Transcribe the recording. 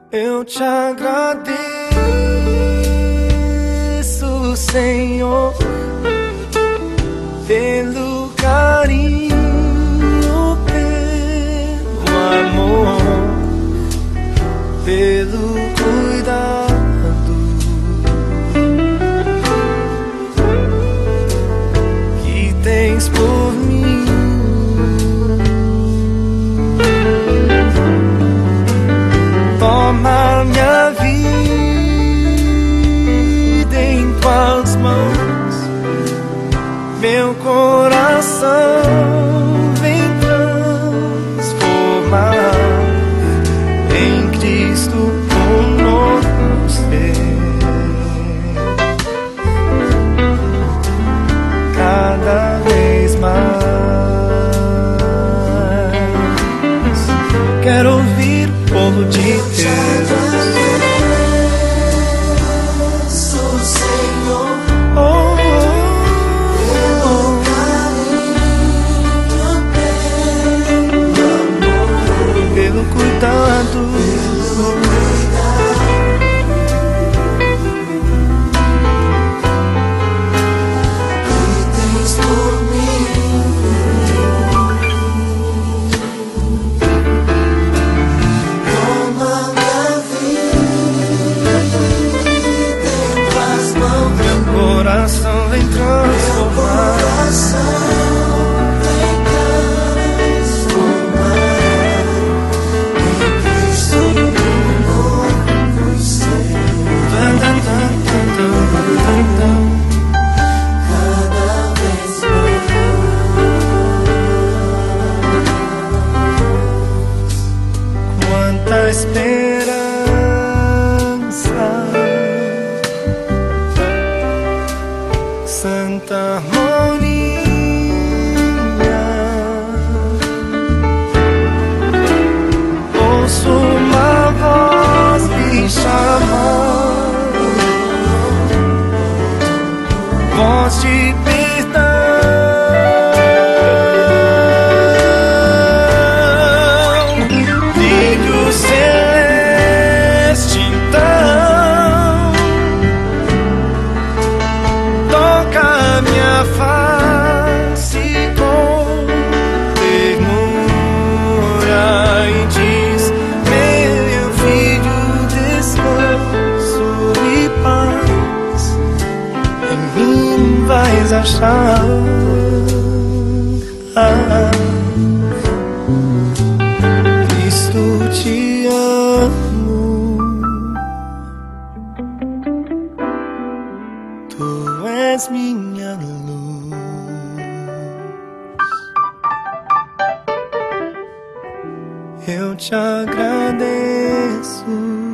Eu te agradeço, Senhor, pelo carinho, pelo amor, pelo cuidado que tens por mim. Toma minha vida em tuas mãos, meu coração vem transformar em Cristo um novo ser. Cada vez mais quero ouvir o povo de Deus. Coração vem transformar, quanta esperança, santa harmonia, ouço uma voz me chamar, voz de perdão, brilho celeste então, toca minha face com ternura e diz: meu filho, descanso e paz em mim vais achar. Cristo, te amo, tu és minha luz. Eu te agradeço.